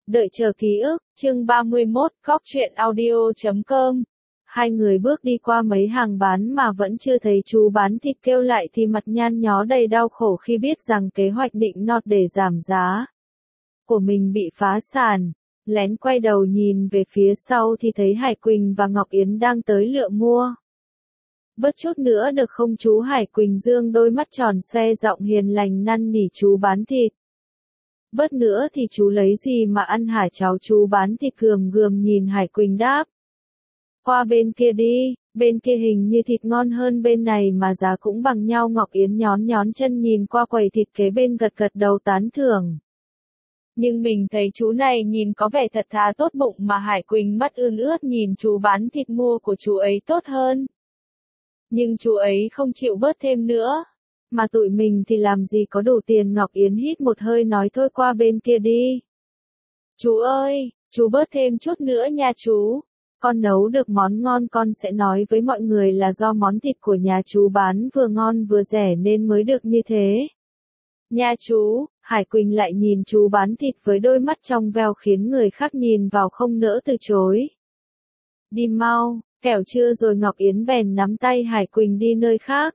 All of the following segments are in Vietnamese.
Đợi chờ ký ức, chương 31, góc truyện audio.com. Hai người bước đi qua mấy hàng bán mà vẫn chưa thấy chú bán thịt kêu lại thì mặt nhăn nhó đầy đau khổ khi biết rằng kế hoạch định nọt để giảm giá của mình bị phá sản. Lén quay đầu nhìn về phía sau thì thấy Hải Quỳnh và Ngọc Yến đang tới lựa mua. Bớt chút nữa được không chú? Hải Quỳnh dương đôi mắt tròn xoe giọng hiền lành năn nỉ chú bán thịt. Bớt nữa thì chú lấy gì mà ăn hả cháu? Chú bán thịt gườm gườm nhìn Hải Quỳnh đáp. Qua bên kia đi, bên kia hình như thịt ngon hơn bên này mà giá cũng bằng nhau. Ngọc Yến nhón nhón chân nhìn qua quầy thịt kế bên gật gật đầu tán thưởng. Nhưng mình thấy chú này nhìn có vẻ thật thà tốt bụng mà. Hải Quỳnh mắt ươn ướt nhìn chú bán thịt mua của chú ấy tốt hơn. Nhưng chú ấy không chịu bớt thêm nữa. Mà tụi mình thì làm gì có đủ tiền. Ngọc Yến hít một hơi nói thôi qua bên kia đi. Chú ơi, chú bớt thêm chút nữa nha chú. Con nấu được món ngon con sẽ nói với mọi người là do món thịt của nhà chú bán vừa ngon vừa rẻ nên mới được như thế. Nha chú, Hải Quỳnh lại nhìn chú bán thịt với đôi mắt trong veo khiến người khác nhìn vào không nỡ từ chối. Đi mau, kẻo trưa rồi. Ngọc Yến bèn nắm tay Hải Quỳnh đi nơi khác.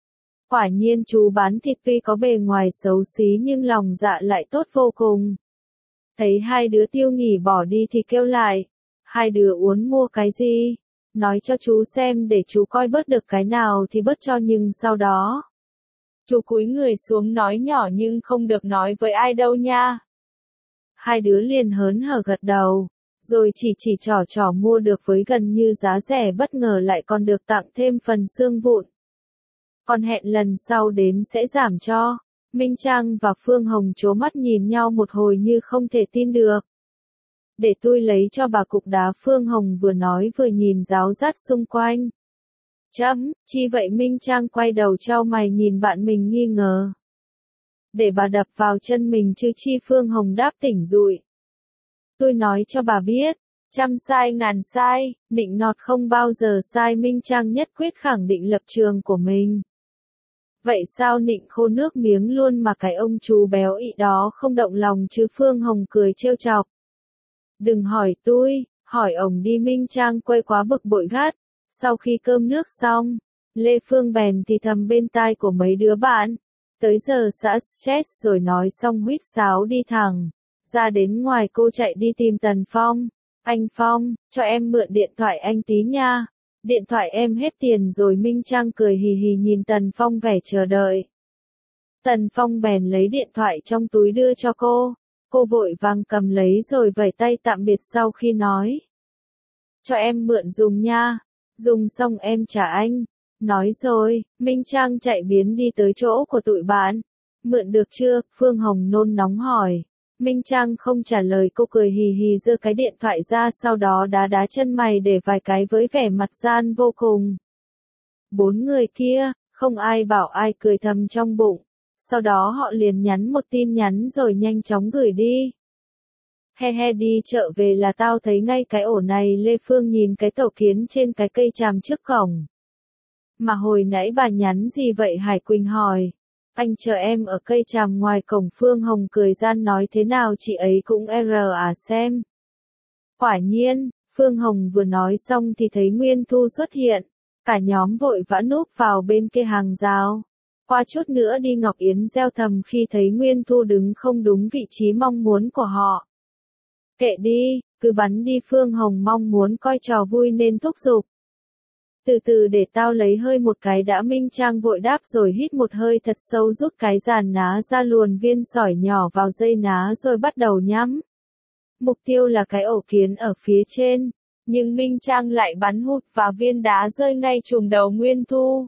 Quả nhiên chú bán thịt tuy có bề ngoài xấu xí nhưng lòng dạ lại tốt vô cùng. Thấy hai đứa Tiêu Nghỉ bỏ đi thì kêu lại. Hai đứa muốn mua cái gì? Nói cho chú xem để chú coi bớt được cái nào thì bớt cho, nhưng sau đó. Chú cúi người xuống nói nhỏ nhưng không được nói với ai đâu nha. Hai đứa liền hớn hở gật đầu. Rồi chỉ trò mua được với gần như giá rẻ, bất ngờ lại còn được tặng thêm phần xương vụn. Còn hẹn lần sau đến sẽ giảm cho. Minh Trang và Phương Hồng trố mắt nhìn nhau một hồi như không thể tin được. Để tôi lấy cho bà cục đá. Phương Hồng vừa nói vừa nhìn ráo rát xung quanh. Chi vậy? Minh Trang quay đầu chau mày nhìn bạn mình nghi ngờ. Để bà đập vào chân mình chứ chi? Phương Hồng đáp tỉnh rụi. Tôi nói cho bà biết. Trăm sai ngàn sai, nịnh nọt không bao giờ sai. Minh Trang nhất quyết khẳng định lập trường của mình. Vậy sao nịnh khô nước miếng luôn mà cái ông chú béo ị đó không động lòng chứ? Phương Hồng cười trêu chọc. Đừng hỏi tôi, hỏi ổng đi. Minh Trang quay quá bực bội gắt. Sau khi cơm nước xong, Lê Phương bèn thì thầm bên tai của mấy đứa bạn. Tới giờ xả stress rồi, nói xong huýt sáo đi thẳng ra đến ngoài. Cô chạy đi tìm Tần Phong. Anh Phong, cho em mượn điện thoại anh tí nha. Điện thoại em hết tiền rồi. Minh Trang cười hì hì nhìn Tần Phong vẻ chờ đợi. Tần Phong bèn lấy điện thoại trong túi đưa cho cô. Cô vội vàng cầm lấy rồi vẫy tay tạm biệt sau khi nói. Cho em mượn dùng nha. Dùng xong em trả anh. Nói rồi, Minh Trang chạy biến đi tới chỗ của tụi bạn. Mượn được chưa? Phương Hồng nôn nóng hỏi. Minh Trang không trả lời. Cô cười hì hì giơ cái điện thoại ra, sau đó đá đá chân mày để vài cái với vẻ mặt gian vô cùng. Bốn người kia, không ai bảo ai, cười thầm trong bụng. Sau đó họ liền nhắn một tin nhắn rồi nhanh chóng gửi đi. He he, đi chợ về là tao thấy ngay cái ổ này. Lê Phương nhìn cái tổ kiến trên cái cây tràm trước cổng. Mà hồi nãy bà nhắn gì vậy? Hải Quỳnh hỏi. Anh chờ em ở cây tràm ngoài cổng. Phương Hồng cười gian nói thế nào chị ấy cũng xem. Quả nhiên, Phương Hồng vừa nói xong thì thấy Nguyên Thu xuất hiện. Cả nhóm vội vã núp vào bên kia hàng rào. Qua chút nữa đi. Ngọc Yến reo thầm khi thấy Nguyên Thu đứng không đúng vị trí mong muốn của họ. Kệ đi, cứ bắn đi. Phương Hồng mong muốn coi trò vui nên thúc giục. Từ từ để tao lấy hơi một cái đã. Minh Trang vội đáp rồi hít một hơi thật sâu, rút cái giàn ná ra, luồn viên sỏi nhỏ vào dây ná rồi bắt đầu nhắm. Mục tiêu là cái ổ kiến ở phía trên. Nhưng Minh Trang lại bắn hụt và viên đá rơi ngay trùm đầu Nguyên Thu.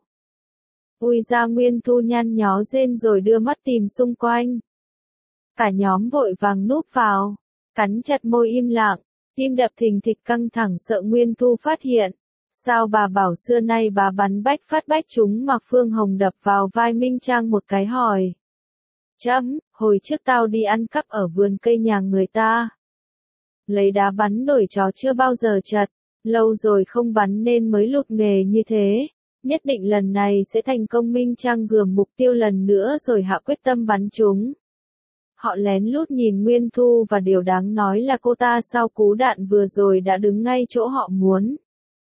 Ui ra! Nguyên Thu nhăn nhó rên rồi đưa mắt tìm xung quanh. Cả nhóm vội vàng núp vào, cắn chặt môi im lặng, tim đập thình thịch căng thẳng sợ Nguyên Thu phát hiện. Sao bà bảo xưa nay bà bắn bách phát bách trúng mà? Phương Hồng đập vào vai Minh Trang một cái hỏi. Hồi trước tao đi ăn cắp ở vườn cây nhà người ta. Lấy đá bắn nổi chó chưa bao giờ chật, lâu rồi không bắn nên mới lụt nghề như thế. Nhất định lần này sẽ thành công. Minh Trang gườm mục tiêu lần nữa rồi hạ quyết tâm bắn chúng. Họ lén lút nhìn Nguyên Thu và điều đáng nói là cô ta sau cú đạn vừa rồi đã đứng ngay chỗ họ muốn.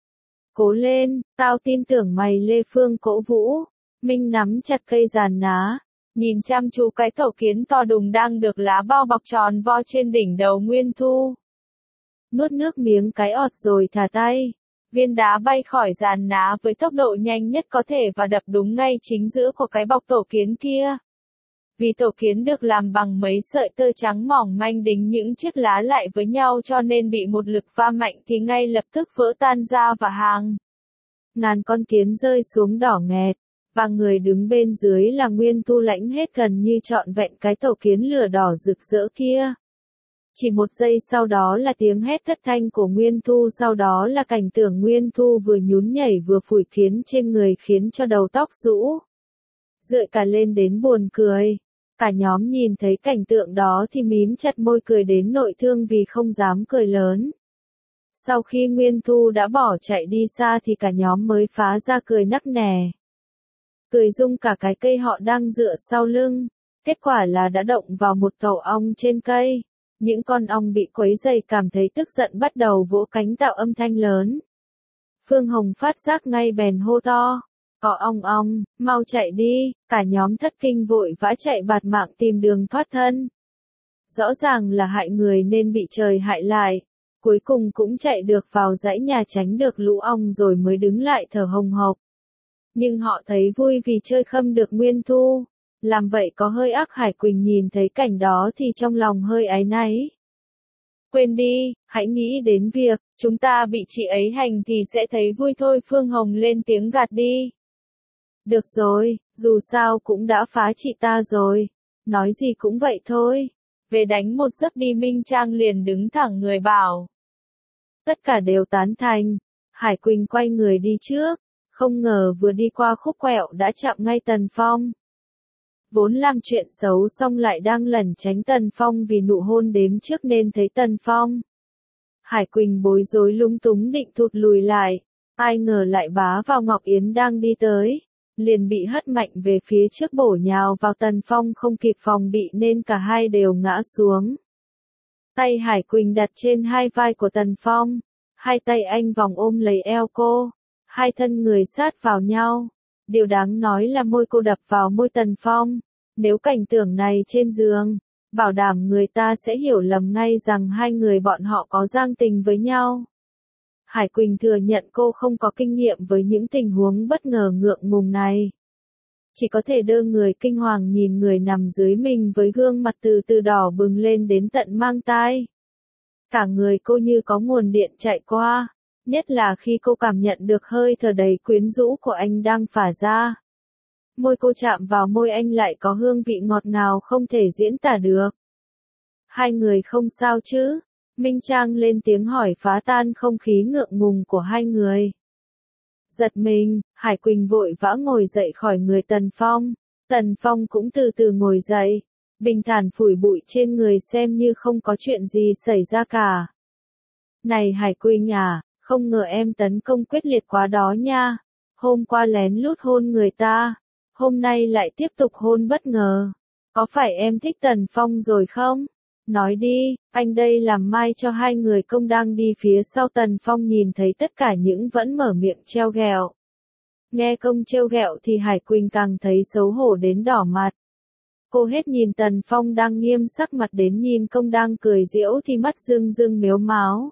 Cố lên, tao tin tưởng mày Lê Phương cổ vũ. Minh nắm chặt cây giàn ná, nhìn chăm chú cái tổ kiến to đùng đang được lá bao bọc tròn vo trên đỉnh đầu Nguyên Thu. Nuốt nước miếng cái ọt rồi thả tay. Viên đá bay khỏi giàn ná với tốc độ nhanh nhất có thể và đập đúng ngay chính giữa của cái bọc tổ kiến kia. Vì tổ kiến được làm bằng mấy sợi tơ trắng mỏng manh đính những chiếc lá lại với nhau cho nên bị một lực va mạnh thì ngay lập tức vỡ tan ra và hàng ngàn con kiến rơi xuống đỏ nghẹt, và người đứng bên dưới là Nguyên Thu lãnh hết gần như trọn vẹn cái tổ kiến lửa đỏ rực rỡ kia. Chỉ một giây sau đó là tiếng hét thất thanh của Nguyên Thu, sau đó là cảnh tượng Nguyên Thu vừa nhún nhảy vừa phủi kiến trên người khiến cho đầu tóc rũ rượi cả lên đến buồn cười. Cả nhóm nhìn thấy cảnh tượng đó thì mím chặt môi cười đến nội thương vì không dám cười lớn. Sau khi Nguyên Thu đã bỏ chạy đi xa thì cả nhóm mới phá ra cười nắc nẻ. Cười rung cả cái cây họ đang dựa sau lưng. Kết quả là đã động vào một tổ ong trên cây. Những con ong bị quấy rầy cảm thấy tức giận bắt đầu vỗ cánh tạo âm thanh lớn. Phương Hồng phát giác ngay bèn hô to. Có ong, mau chạy đi, cả nhóm thất kinh vội vã chạy bạt mạng tìm đường thoát thân. Rõ ràng là hại người nên bị trời hại lại. Cuối cùng cũng chạy được vào dãy nhà tránh được lũ ong rồi mới đứng lại thở hồng hộc. Nhưng họ thấy vui vì chơi khâm được Nguyên Thu. Làm vậy có hơi ác. Hải Quỳnh nhìn thấy cảnh đó thì trong lòng hơi áy náy. Quên đi, hãy nghĩ đến việc, chúng ta bị chị ấy hành thì sẽ thấy vui thôi. Phương Hồng lên tiếng gạt đi. Được rồi, dù sao cũng đã phá chị ta rồi. Nói gì cũng vậy thôi. Về đánh một giấc đi. Minh Trang liền đứng thẳng người bảo. Tất cả đều tán thành. Hải Quỳnh quay người đi trước. Không ngờ vừa đi qua khúc quẹo đã chạm ngay Tần Phong. Vốn làm chuyện xấu xong lại đang lẩn tránh Tần Phong vì nụ hôn đếm trước nên thấy Tần Phong. Hải Quỳnh bối rối lúng túng định thụt lùi lại. Ai ngờ lại bá vào Ngọc Yến đang đi tới. Liền bị hất mạnh về phía trước bổ nhào vào Tần Phong không kịp phòng bị nên cả hai đều ngã xuống. Tay Hải Quỳnh đặt trên hai vai của Tần Phong. Hai tay anh vòng ôm lấy eo cô. Hai thân người sát vào nhau. Điều đáng nói là môi cô đập vào môi Tần Phong. Nếu cảnh tượng này trên giường, bảo đảm người ta sẽ hiểu lầm ngay rằng hai người bọn họ có giang tình với nhau. Hải Quỳnh thừa nhận cô không có kinh nghiệm với những tình huống bất ngờ ngượng ngùng này. Chỉ có thể đơ người kinh hoàng nhìn người nằm dưới mình với gương mặt từ từ đỏ bừng lên đến tận mang tai. Cả người cô như có nguồn điện chạy qua, nhất là khi cô cảm nhận được hơi thở đầy quyến rũ của anh đang phả ra. Môi cô chạm vào môi anh lại có hương vị ngọt ngào không thể diễn tả được. Hai người không sao chứ? Minh Trang lên tiếng hỏi phá tan không khí ngượng ngùng của hai người. Giật mình, Hải Quỳnh vội vã ngồi dậy khỏi người Tần Phong. Tần Phong cũng từ từ ngồi dậy, bình thản phủi bụi trên người xem như không có chuyện gì xảy ra cả. Này Hải Quỳnh à, không ngờ em tấn công quyết liệt quá đó nha. Hôm qua lén lút hôn người ta, hôm nay lại tiếp tục hôn bất ngờ. Có phải em thích Tần Phong rồi không? Nói đi, anh đây làm mai cho hai người công đang đi phía sau. Tần Phong nhìn thấy tất cả những vẫn mở miệng trêu ghẹo. Nghe công trêu ghẹo thì Hải Quỳnh càng thấy xấu hổ đến đỏ mặt. Cô hết nhìn Tần Phong đang nghiêm sắc mặt đến nhìn công đang cười giễu thì mắt rưng rưng mếu máo.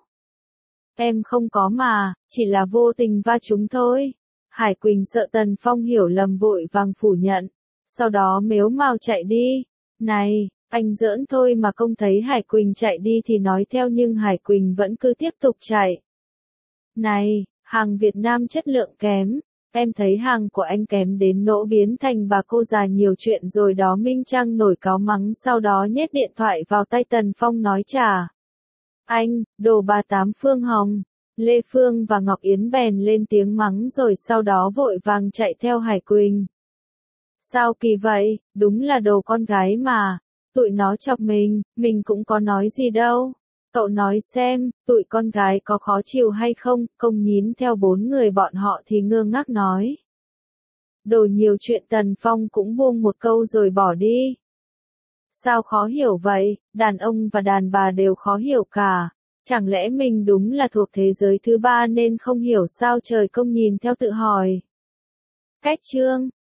Em không có mà, chỉ là vô tình va trúng thôi. Hải Quỳnh sợ Tần Phong hiểu lầm vội vàng phủ nhận. Sau đó mếu mào chạy đi. Này, anh giỡn thôi mà. Công thấy Hải Quỳnh chạy đi thì nói theo nhưng Hải Quỳnh vẫn cứ tiếp tục chạy. Này, hàng Việt Nam chất lượng kém. Em thấy hàng của anh kém đến nỗi biến thành bà cô già nhiều chuyện rồi đó. Minh Trang nổi cáu mắng sau đó nhét điện thoại vào tay Tần Phong nói trả. Anh, đồ bà tám. Phương Hồng, Lê Phương và Ngọc Yến bèn lên tiếng mắng rồi sau đó vội vàng chạy theo Hải Quỳnh. Sao kỳ vậy, đúng là đồ con gái mà. Tụi nó chọc mình cũng có nói gì đâu. Cậu nói xem, tụi con gái có khó chịu hay không? Công nhín theo bốn người bọn họ thì ngơ ngác nói. Đồ nhiều chuyện. Tần Phong cũng buông một câu rồi bỏ đi. Sao khó hiểu vậy, đàn ông và đàn bà đều khó hiểu cả. Chẳng lẽ mình đúng là thuộc thế giới thứ ba nên không hiểu sao trời công nhìn theo tự hỏi. Cách chương